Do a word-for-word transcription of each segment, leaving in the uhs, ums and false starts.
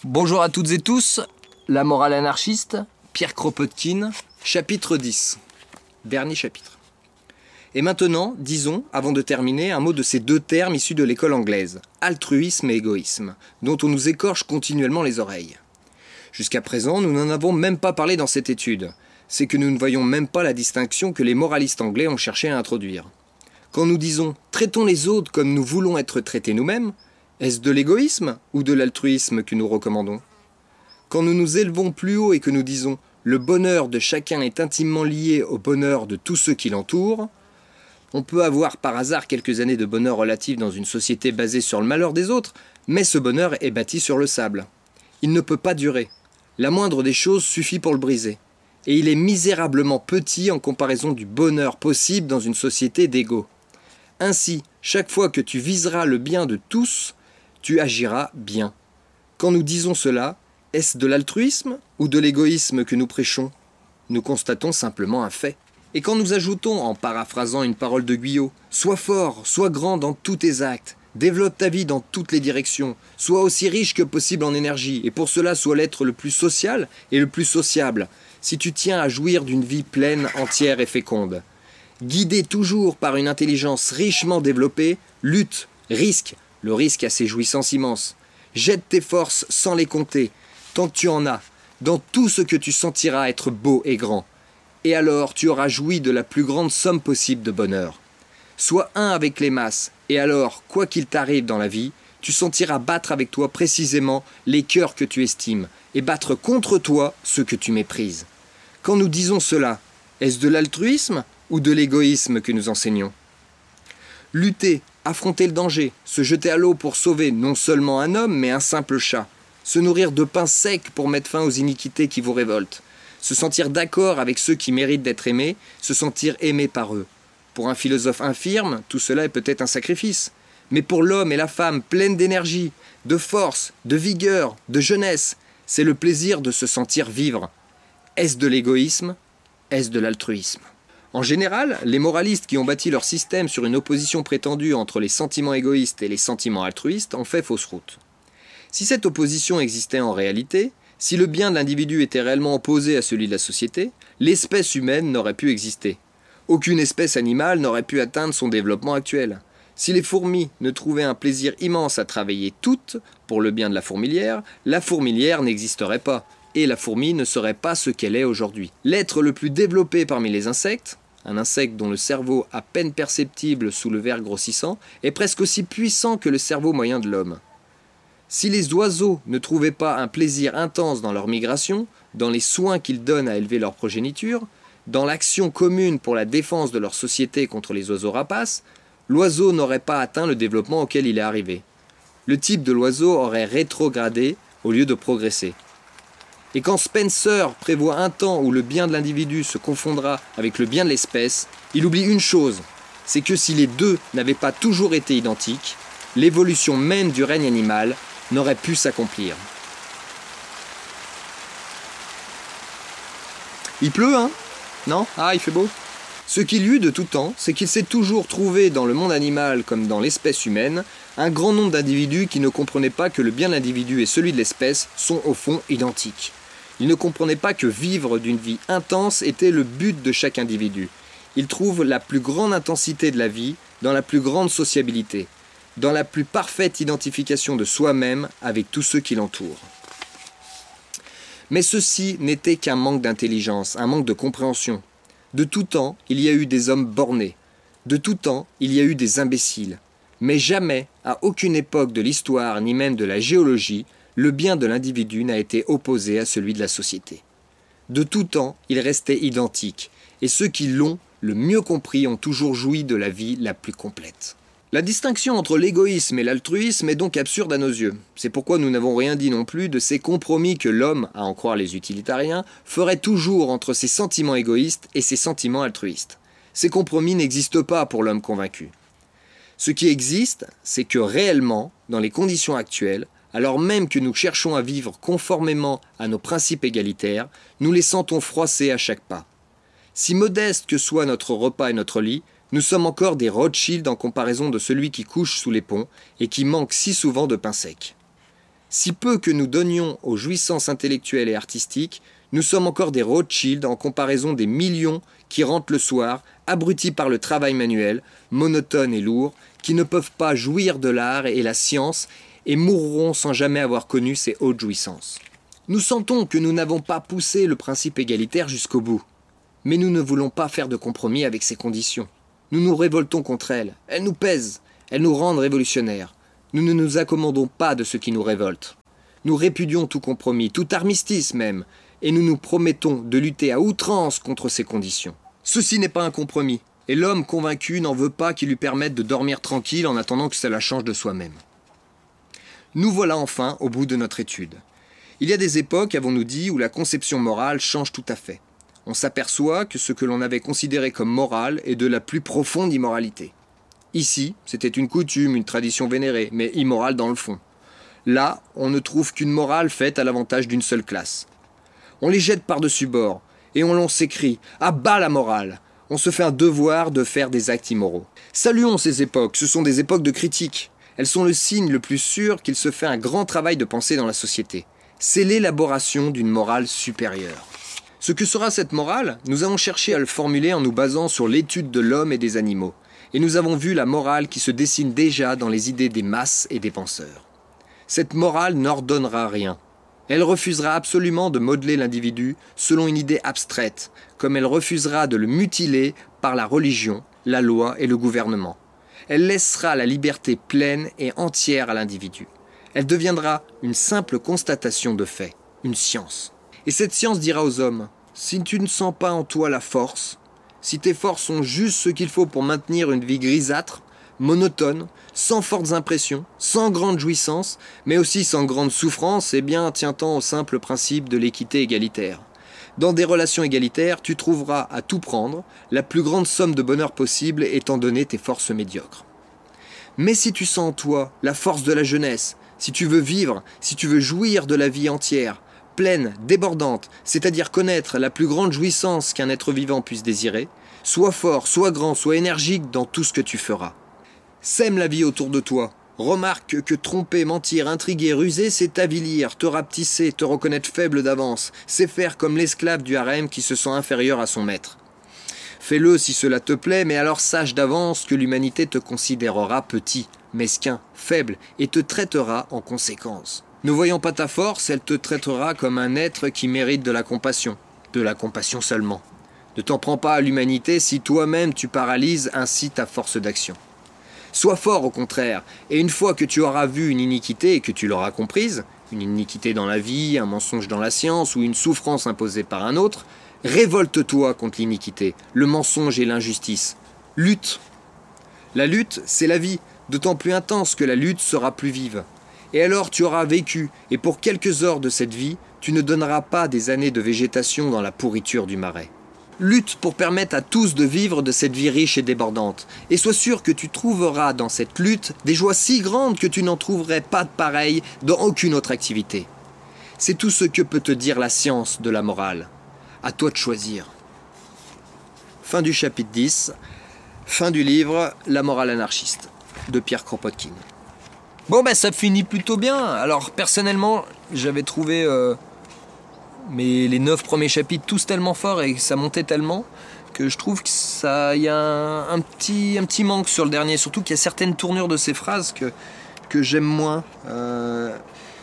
Bonjour à toutes et tous, la morale anarchiste, Pierre Kropotkin, chapitre dix, dernier chapitre. Et maintenant, disons, avant de terminer, un mot de ces deux termes issus de l'école anglaise, altruisme et égoïsme, dont on nous écorche continuellement les oreilles. Jusqu'à présent, nous n'en avons même pas parlé dans cette étude. C'est que nous ne voyons même pas la distinction que les moralistes anglais ont cherché à introduire. Quand nous disons « traitons les autres comme nous voulons être traités nous-mêmes », est-ce de l'égoïsme ou de l'altruisme que nous recommandons? Quand nous nous élevons plus haut et que nous disons « le bonheur de chacun est intimement lié au bonheur de tous ceux qui l'entourent », on peut avoir par hasard quelques années de bonheur relatif dans une société basée sur le malheur des autres, mais ce bonheur est bâti sur le sable. Il ne peut pas durer. La moindre des choses suffit pour le briser. Et il est misérablement petit en comparaison du bonheur possible dans une société d'égaux. Ainsi, chaque fois que tu viseras le bien de tous, tu agiras bien. Quand nous disons cela, est-ce de l'altruisme ou de l'égoïsme que nous prêchons? Nous constatons simplement un fait. Et quand nous ajoutons, en paraphrasant une parole de Guyot, « Sois fort, sois grand dans tous tes actes, développe ta vie dans toutes les directions, sois aussi riche que possible en énergie, et pour cela sois l'être le plus social et le plus sociable, si tu tiens à jouir d'une vie pleine, entière et féconde. Guidé toujours par une intelligence richement développée, lutte, risque, le risque a ses jouissances immenses. Jette tes forces sans les compter, tant que tu en as, dans tout ce que tu sentiras être beau et grand. Et alors tu auras joui de la plus grande somme possible de bonheur. Sois un avec les masses, et alors, quoi qu'il t'arrive dans la vie, tu sentiras battre avec toi précisément les cœurs que tu estimes, et battre contre toi ceux que tu méprises. Quand nous disons cela, est-ce de l'altruisme ou de l'égoïsme que nous enseignons? Lutter, affronter le danger, se jeter à l'eau pour sauver non seulement un homme, mais un simple chat. Se nourrir de pain sec pour mettre fin aux iniquités qui vous révoltent. Se sentir d'accord avec ceux qui méritent d'être aimés, se sentir aimé par eux. Pour un philosophe infirme, tout cela est peut-être un sacrifice. Mais pour l'homme et la femme pleine d'énergie, de force, de vigueur, de jeunesse, c'est le plaisir de se sentir vivre. Est-ce de l'égoïsme? Est-ce de l'altruisme? En général, les moralistes qui ont bâti leur système sur une opposition prétendue entre les sentiments égoïstes et les sentiments altruistes ont fait fausse route. Si cette opposition existait en réalité, si le bien de l'individu était réellement opposé à celui de la société, l'espèce humaine n'aurait pu exister. Aucune espèce animale n'aurait pu atteindre son développement actuel. Si les fourmis ne trouvaient un plaisir immense à travailler toutes pour le bien de la fourmilière, la fourmilière n'existerait pas, et la fourmi ne serait pas ce qu'elle est aujourd'hui. L'être le plus développé parmi les insectes, un insecte dont le cerveau à peine perceptible sous le verre grossissant, est presque aussi puissant que le cerveau moyen de l'homme. Si les oiseaux ne trouvaient pas un plaisir intense dans leur migration, dans les soins qu'ils donnent à élever leur progéniture, dans l'action commune pour la défense de leur société contre les oiseaux rapaces, l'oiseau n'aurait pas atteint le développement auquel il est arrivé. Le type de l'oiseau aurait rétrogradé au lieu de progresser. Et quand Spencer prévoit un temps où le bien de l'individu se confondra avec le bien de l'espèce, il oublie une chose, c'est que si les deux n'avaient pas toujours été identiques, l'évolution même du règne animal n'aurait pu s'accomplir. Il pleut, hein? Non? Ah, il fait beau? Ce qu'il y eut de tout temps, c'est qu'il s'est toujours trouvé dans le monde animal comme dans l'espèce humaine, un grand nombre d'individus qui ne comprenaient pas que le bien de l'individu et celui de l'espèce sont au fond identiques. Ils ne comprenaient pas que vivre d'une vie intense était le but de chaque individu. Ils trouvent la plus grande intensité de la vie dans la plus grande sociabilité, dans la plus parfaite identification de soi-même avec tous ceux qui l'entourent. Mais ceci n'était qu'un manque d'intelligence, un manque de compréhension. De tout temps, il y a eu des hommes bornés. De tout temps, il y a eu des imbéciles. Mais jamais, à aucune époque de l'histoire ni même de la géologie, le bien de l'individu n'a été opposé à celui de la société. De tout temps, il restait identique, et ceux qui l'ont le mieux compris ont toujours joui de la vie la plus complète. La distinction entre l'égoïsme et l'altruisme est donc absurde à nos yeux. C'est pourquoi nous n'avons rien dit non plus de ces compromis que l'homme, à en croire les utilitariens, ferait toujours entre ses sentiments égoïstes et ses sentiments altruistes. Ces compromis n'existent pas pour l'homme convaincu. Ce qui existe, c'est que réellement, dans les conditions actuelles, alors même que nous cherchons à vivre conformément à nos principes égalitaires, nous les sentons froisser à chaque pas. Si modeste que soit notre repas et notre lit, nous sommes encore des Rothschild en comparaison de celui qui couche sous les ponts et qui manque si souvent de pain sec. Si peu que nous donnions aux jouissances intellectuelles et artistiques, nous sommes encore des Rothschild en comparaison des millions qui rentrent le soir, abrutis par le travail manuel, monotone et lourd, qui ne peuvent pas jouir de l'art et la science et mourront sans jamais avoir connu ces hautes jouissances. Nous sentons que nous n'avons pas poussé le principe égalitaire jusqu'au bout, mais nous ne voulons pas faire de compromis avec ces conditions. Nous nous révoltons contre elles, elles nous pèsent, elles nous rendent révolutionnaires. Nous ne nous accommodons pas de ce qui nous révolte. Nous répudions tout compromis, tout armistice même, et nous nous promettons de lutter à outrance contre ces conditions. Ceci n'est pas un compromis, et l'homme convaincu n'en veut pas qu'il lui permette de dormir tranquille en attendant que cela change de soi-même. Nous voilà enfin au bout de notre étude. Il y a des époques, avons-nous dit, où la conception morale change tout à fait. On s'aperçoit que ce que l'on avait considéré comme moral est de la plus profonde immoralité. Ici, c'était une coutume, une tradition vénérée, mais immorale dans le fond. Là, on ne trouve qu'une morale faite à l'avantage d'une seule classe. On les jette par-dessus bord, et on l'on s'écrie « À bas la morale !» On se fait un devoir de faire des actes immoraux. Saluons ces époques, ce sont des époques de critique. Elles sont le signe le plus sûr qu'il se fait un grand travail de pensée dans la société. C'est l'élaboration d'une morale supérieure. Ce que sera cette morale, nous avons cherché à le formuler en nous basant sur l'étude de l'homme et des animaux. Et nous avons vu la morale qui se dessine déjà dans les idées des masses et des penseurs. Cette morale n'ordonnera rien. Elle refusera absolument de modeler l'individu selon une idée abstraite, comme elle refusera de le mutiler par la religion, la loi et le gouvernement. Elle laissera la liberté pleine et entière à l'individu. Elle deviendra une simple constatation de fait, une science. Et cette science dira aux hommes, si tu ne sens pas en toi la force, si tes forces sont juste ce qu'il faut pour maintenir une vie grisâtre, monotone, sans fortes impressions, sans grande jouissance, mais aussi sans grande souffrance, eh bien tiens-t'en au simple principe de l'équité égalitaire. Dans des relations égalitaires, tu trouveras à tout prendre, la plus grande somme de bonheur possible étant donné tes forces médiocres. Mais si tu sens en toi la force de la jeunesse, si tu veux vivre, si tu veux jouir de la vie entière, pleine, débordante, c'est-à-dire connaître la plus grande jouissance qu'un être vivant puisse désirer, sois fort, sois grand, sois énergique dans tout ce que tu feras. Sème la vie autour de toi. Remarque que tromper, mentir, intriguer, ruser, c'est t'avilir, te rapetisser, te reconnaître faible d'avance. C'est faire comme l'esclave du harem qui se sent inférieur à son maître. Fais-le si cela te plaît, mais alors sache d'avance que l'humanité te considérera petit, mesquin, faible, et te traitera en conséquence. Ne voyant pas ta force, elle te traitera comme un être qui mérite de la compassion. De la compassion seulement. Ne t'en prends pas à l'humanité si toi-même tu paralyses ainsi ta force d'action. Sois fort au contraire, et une fois que tu auras vu une iniquité et que tu l'auras comprise, une iniquité dans la vie, un mensonge dans la science ou une souffrance imposée par un autre, révolte-toi contre l'iniquité, le mensonge et l'injustice. Lutte. La lutte, c'est la vie, d'autant plus intense que la lutte sera plus vive. Et alors tu auras vécu, et pour quelques heures de cette vie, tu ne donneras pas des années de végétation dans la pourriture du marais. Lutte pour permettre à tous de vivre de cette vie riche et débordante. Et sois sûr que tu trouveras dans cette lutte des joies si grandes que tu n'en trouverais pas de pareilles dans aucune autre activité. C'est tout ce que peut te dire la science de la morale. À toi de choisir. Fin du chapitre dix. Fin du livre La morale anarchiste de Pierre Kropotkin. Bon ben ça finit plutôt bien. Alors personnellement j'avais trouvé... Euh Mais les neuf premiers chapitres, tous tellement forts et ça montait tellement que je trouve qu'il y a un, un, petit, un petit manque sur le dernier. Surtout qu'il y a certaines tournures de ces phrases que, que j'aime moins. Euh...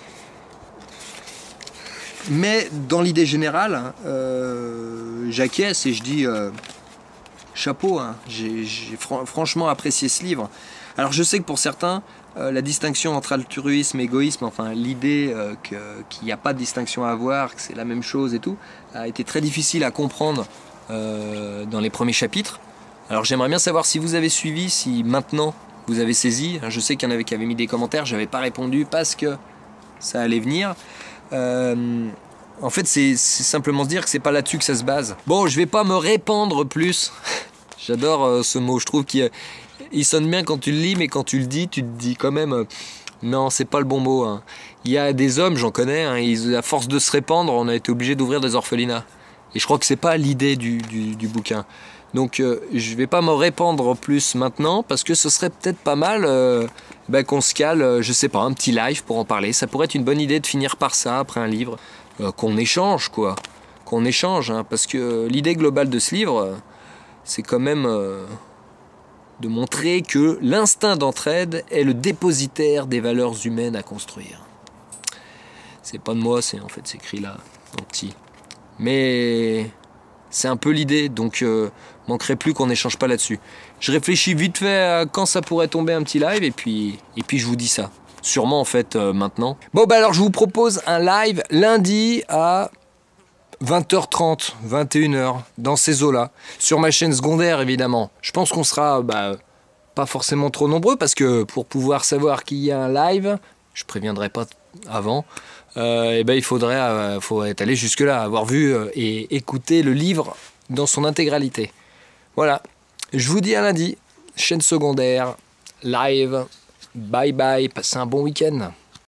Mais dans l'idée générale, euh, j'acquiesce et je dis euh, chapeau. Hein. J'ai fr franchement apprécié ce livre. Alors je sais que pour certains, euh, la distinction entre altruisme et égoïsme, enfin l'idée euh, qu'il n'y a pas de distinction à avoir, que c'est la même chose et tout, a été très difficile à comprendre euh, dans les premiers chapitres. Alors j'aimerais bien savoir si vous avez suivi, si maintenant vous avez saisi. Je sais qu'il y en avait qui avaient mis des commentaires, je n'avais pas répondu parce que ça allait venir. Euh, en fait c'est simplement se dire que c'est pas là-dessus que ça se base. Bon, je vais pas me répandre plus. J'adore euh, ce mot, je trouve qu'il il sonne bien quand tu le lis, mais quand tu le dis, tu te dis quand même euh, non, c'est pas le bon mot. Hein. Il y a des hommes, j'en connais, hein, ils, à force de se répandre, on a été obligé d'ouvrir des orphelinats. Et je crois que c'est pas l'idée du, du, du bouquin. Donc euh, je vais pas me répandre plus maintenant, parce que ce serait peut-être pas mal euh, ben, qu'on se cale, euh, je sais pas, un petit live pour en parler. Ça pourrait être une bonne idée de finir par ça après un livre, euh, qu'on échange quoi, qu'on échange, hein, parce que euh, l'idée globale de ce livre, euh, c'est quand même euh, de montrer que l'instinct d'entraide est le dépositaire des valeurs humaines à construire. C'est pas de moi, c'est en fait c'est écrit là, en petit. Mais c'est un peu l'idée, donc euh, manquerait plus qu'on n'échange pas là-dessus. Je réfléchis vite fait à quand ça pourrait tomber un petit live et puis, et puis je vous dis ça. Sûrement en fait euh, maintenant. Bon bah alors je vous propose un live lundi à vingt heures trente, vingt et une heures, dans ces eaux-là. Sur ma chaîne secondaire évidemment. Je pense qu'on sera bah, pas forcément trop nombreux parce que pour pouvoir savoir qu'il y a un live, je préviendrai pas avant. Euh, et ben il faudrait euh, faut être allé jusque là, avoir vu euh, et écouter le livre dans son intégralité. Voilà, je vous dis à lundi, chaîne secondaire, live, bye bye, passez un bon week-end.